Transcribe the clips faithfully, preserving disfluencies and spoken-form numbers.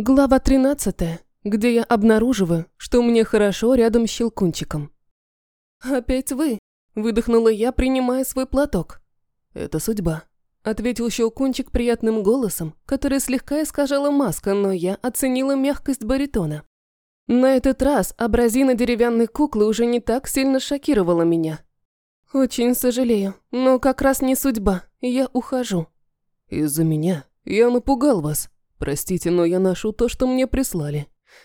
Глава тринадцатая, где я обнаруживаю, что мне хорошо рядом с Щелкунчиком. «Опять вы?» – выдохнула я, принимая свой платок. «Это судьба», – ответил Щелкунчик приятным голосом, который слегка искажала маска, но я оценила мягкость баритона. На этот раз образина деревянной куклы уже не так сильно шокировала меня. «Очень сожалею, но как раз не судьба, я ухожу». «Из-за меня я напугал вас. Простите, но я ношу то, что мне прислали».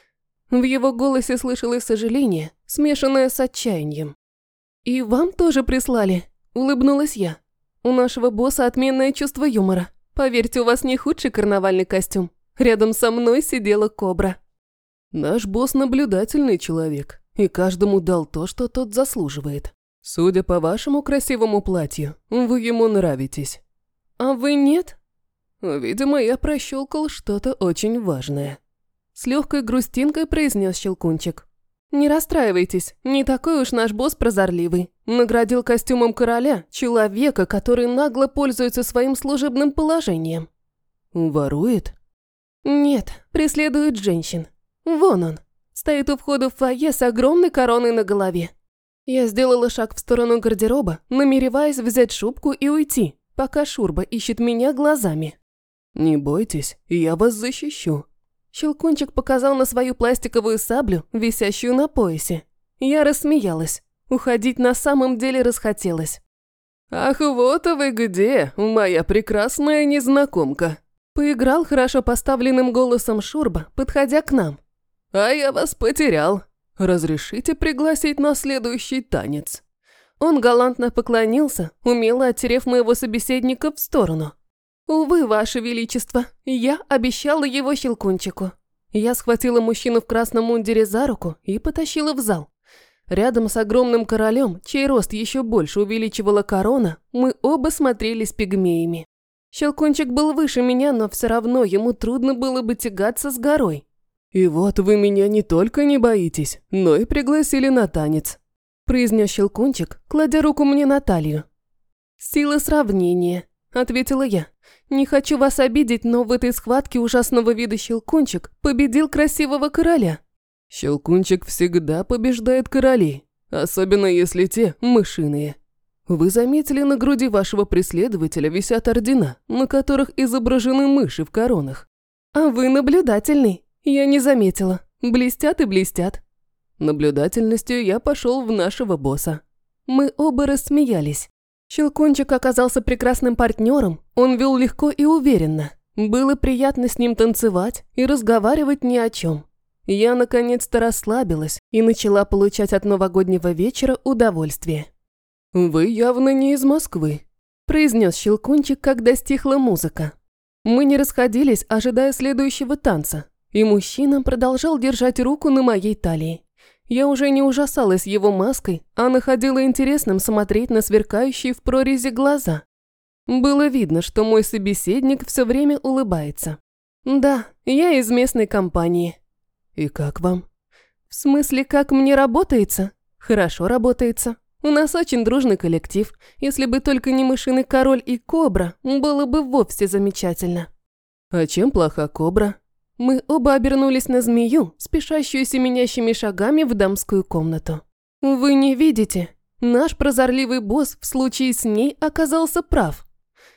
В его голосе слышалось сожаление, смешанное с отчаянием. «И вам тоже прислали?» – улыбнулась я. «У нашего босса отменное чувство юмора. Поверьте, у вас не худший карнавальный костюм. Рядом со мной сидела кобра». «Наш босс наблюдательный человек, и каждому дал то, что тот заслуживает. Судя по вашему красивому платью, вы ему нравитесь». «А вы нет?» «Видимо, я прощелкал что-то очень важное», – с легкой грустинкой произнес Щелкунчик. «Не расстраивайтесь, не такой уж наш босс прозорливый. Наградил костюмом короля человека, который нагло пользуется своим служебным положением». «Ворует?» «Нет, преследует женщин. Вон он, стоит у входа в фойе с огромной короной на голове». Я сделала шаг в сторону гардероба, намереваясь взять шубку и уйти, пока Шурба ищет меня глазами. «Не бойтесь, я вас защищу». Щелкунчик показал на свою пластиковую саблю, висящую на поясе. Я рассмеялась. Уходить на самом деле расхотелось. «Ах, вот вы где, моя прекрасная незнакомка!» Поиграл хорошо поставленным голосом Шурба, подходя к нам. «А я вас потерял. Разрешите пригласить на следующий танец?» Он галантно поклонился, умело оттерев моего собеседника в сторону. «Увы, ваше величество, я обещала его Щелкунчику». Я схватила мужчину в красном мундире за руку и потащила в зал. Рядом с огромным королем, чей рост еще больше увеличивала корона, мы оба смотрелись пигмеями. Щелкунчик был выше меня, но все равно ему трудно было бы тягаться с горой. «И вот вы меня не только не боитесь, но и пригласили на танец», – произнес Щелкунчик, кладя руку мне на талию. «Сила сравнения», – ответила я. «Не хочу вас обидеть, но в этой схватке ужасного вида Щелкунчик победил красивого короля». «Щелкунчик всегда побеждает королей, особенно если те мышиные. Вы заметили, на груди вашего преследователя висят ордена, на которых изображены мыши в коронах?» «А вы наблюдательный, я не заметила. Блестят и блестят». Наблюдательностью я пошел в нашего босса. Мы оба рассмеялись. Щелкунчик оказался прекрасным партнером, он вел легко и уверенно. Было приятно с ним танцевать и разговаривать ни о чем. Я наконец-то расслабилась и начала получать от новогоднего вечера удовольствие. «Вы явно не из Москвы», – произнес Щелкунчик, когда стихла музыка. Мы не расходились, ожидая следующего танца, и мужчина продолжал держать руку на моей талии. Я уже не ужасалась его маской, а находила интересным смотреть на сверкающие в прорези глаза. Было видно, что мой собеседник все время улыбается. «Да, я из местной компании». «И как вам?» «В смысле, как мне работается?» «Хорошо работается. У нас очень дружный коллектив. Если бы только не мышиный король и кобра, было бы вовсе замечательно». «А чем плоха кобра?» Мы оба обернулись на змею, спешащую семенящими шагами в дамскую комнату. «Вы не видите? Наш прозорливый босс в случае с ней оказался прав».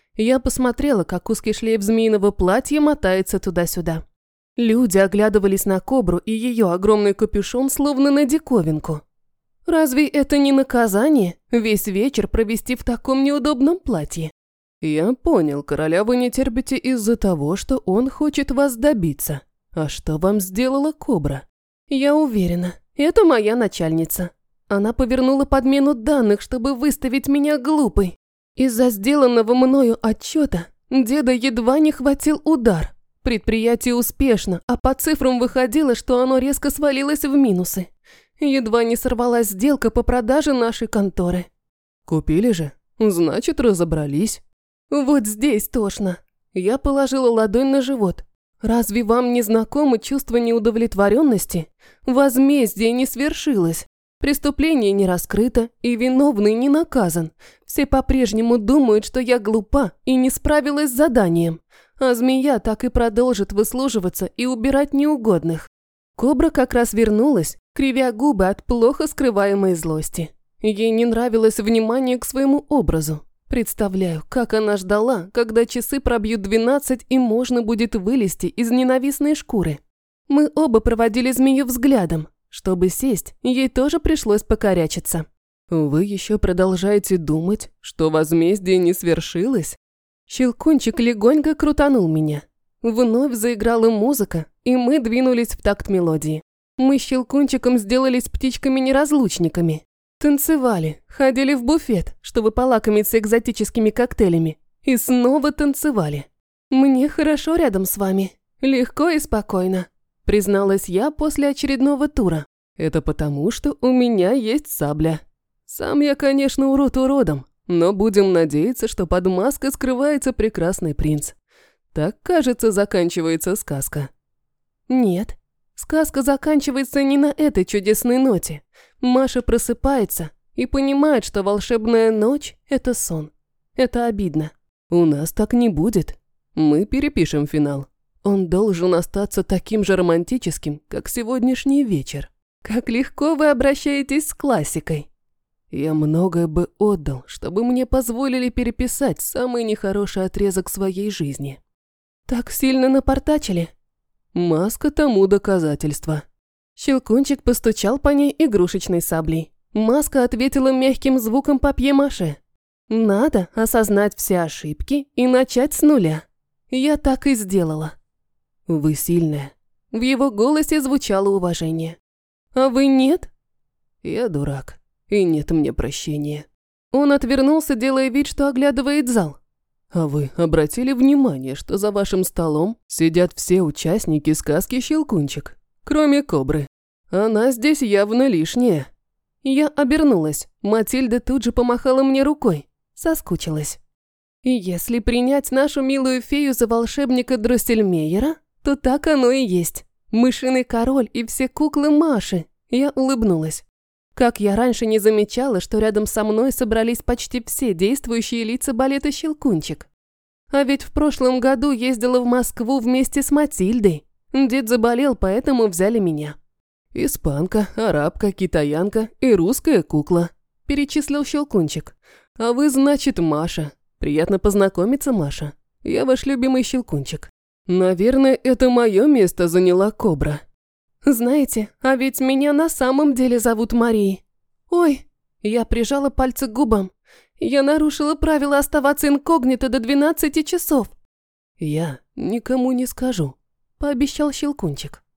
Я посмотрела, как узкий шлейф змеиного платья мотается туда-сюда. Люди оглядывались на кобру и ее огромный капюшон, словно на диковинку. Разве это не наказание весь вечер провести в таком неудобном платье? «Я понял, короля вы не терпите из-за того, что он хочет вас добиться. А что вам сделала кобра?» «Я уверена, это моя начальница. Она повернула подмену данных, чтобы выставить меня глупой. Из-за сделанного мною отчета деда едва не хватил удар. Предприятие успешно, а по цифрам выходило, что оно резко свалилось в минусы. Едва не сорвалась сделка по продаже нашей конторы». «Купили же? Значит, разобрались». «Вот здесь тошно». Я положила ладонь на живот. «Разве вам не знакомо чувство неудовлетворенности? Возмездие не свершилось. Преступление не раскрыто, и виновный не наказан. Все по-прежнему думают, что я глупа и не справилась с заданием. а змея так и продолжит выслуживаться и убирать неугодных. Кобра как раз вернулась, кривя губы от плохо скрываемой злости. Ей не нравилось внимание к своему образу. Представляю, как она ждала, когда часы пробьют двенадцать и можно будет вылезти из ненавистной шкуры. Мы оба проводили змею взглядом. Чтобы сесть, ей тоже пришлось покорячиться. «Вы еще продолжаете думать, что возмездие не свершилось?» Щелкунчик легонько крутанул меня. Вновь заиграла музыка, и мы двинулись в такт мелодии. Мы с Щелкунчиком сделались птичками-неразлучниками. Танцевали, ходили в буфет, чтобы полакомиться экзотическими коктейлями. И снова танцевали. «Мне хорошо рядом с вами. Легко и спокойно», призналась я после очередного тура. «Это потому, что у меня есть сабля. Сам я, конечно, урод уродом, но будем надеяться, что под маской скрывается прекрасный принц. Так, кажется, заканчивается сказка». «Нет, сказка заканчивается не на этой чудесной ноте. Маша просыпается и понимает, что волшебная ночь – это сон. Это обидно». «У нас так не будет. Мы перепишем финал. Он должен остаться таким же романтическим, как сегодняшний вечер». «Как легко вы обращаетесь с классикой». «Я многое бы отдал, чтобы мне позволили переписать самый нехороший отрезок своей жизни». «Так сильно напортачили?» «Маска тому доказательство». Щелкунчик постучал по ней игрушечной саблей. Маска ответила мягким звуком папье-маше. «Надо осознать все ошибки и начать с нуля. Я так и сделала». «Вы сильная». В его голосе звучало уважение. «А вы нет?» «Я дурак, и нет мне прощения». Он отвернулся, делая вид, что оглядывает зал. «А вы обратили внимание, что за вашим столом сидят все участники сказки «Щелкунчик», кроме Кобры? Она здесь явно лишняя». Я обернулась. Матильда тут же помахала мне рукой. Соскучилась. И если принять нашу милую фею за волшебника Дроссельмейера, то так оно и есть. Мышиный король и все куклы Маши. Я улыбнулась. Как я раньше не замечала, что рядом со мной собрались почти все действующие лица балета «Щелкунчик». А ведь в прошлом году ездила в Москву вместе с Матильдой. Дед заболел, поэтому взяли меня. «Испанка, арабка, китаянка и русская кукла», – перечислил Щелкунчик. «А вы, значит, Маша. Приятно познакомиться, Маша. Я ваш любимый Щелкунчик. Наверное, это мое место заняла Кобра». «Знаете, а ведь меня на самом деле зовут Марией. Ой!» Я прижала пальцы к губам. «Я нарушила правила оставаться инкогнито до двенадцати часов». «Я никому не скажу», – пообещал Щелкунчик.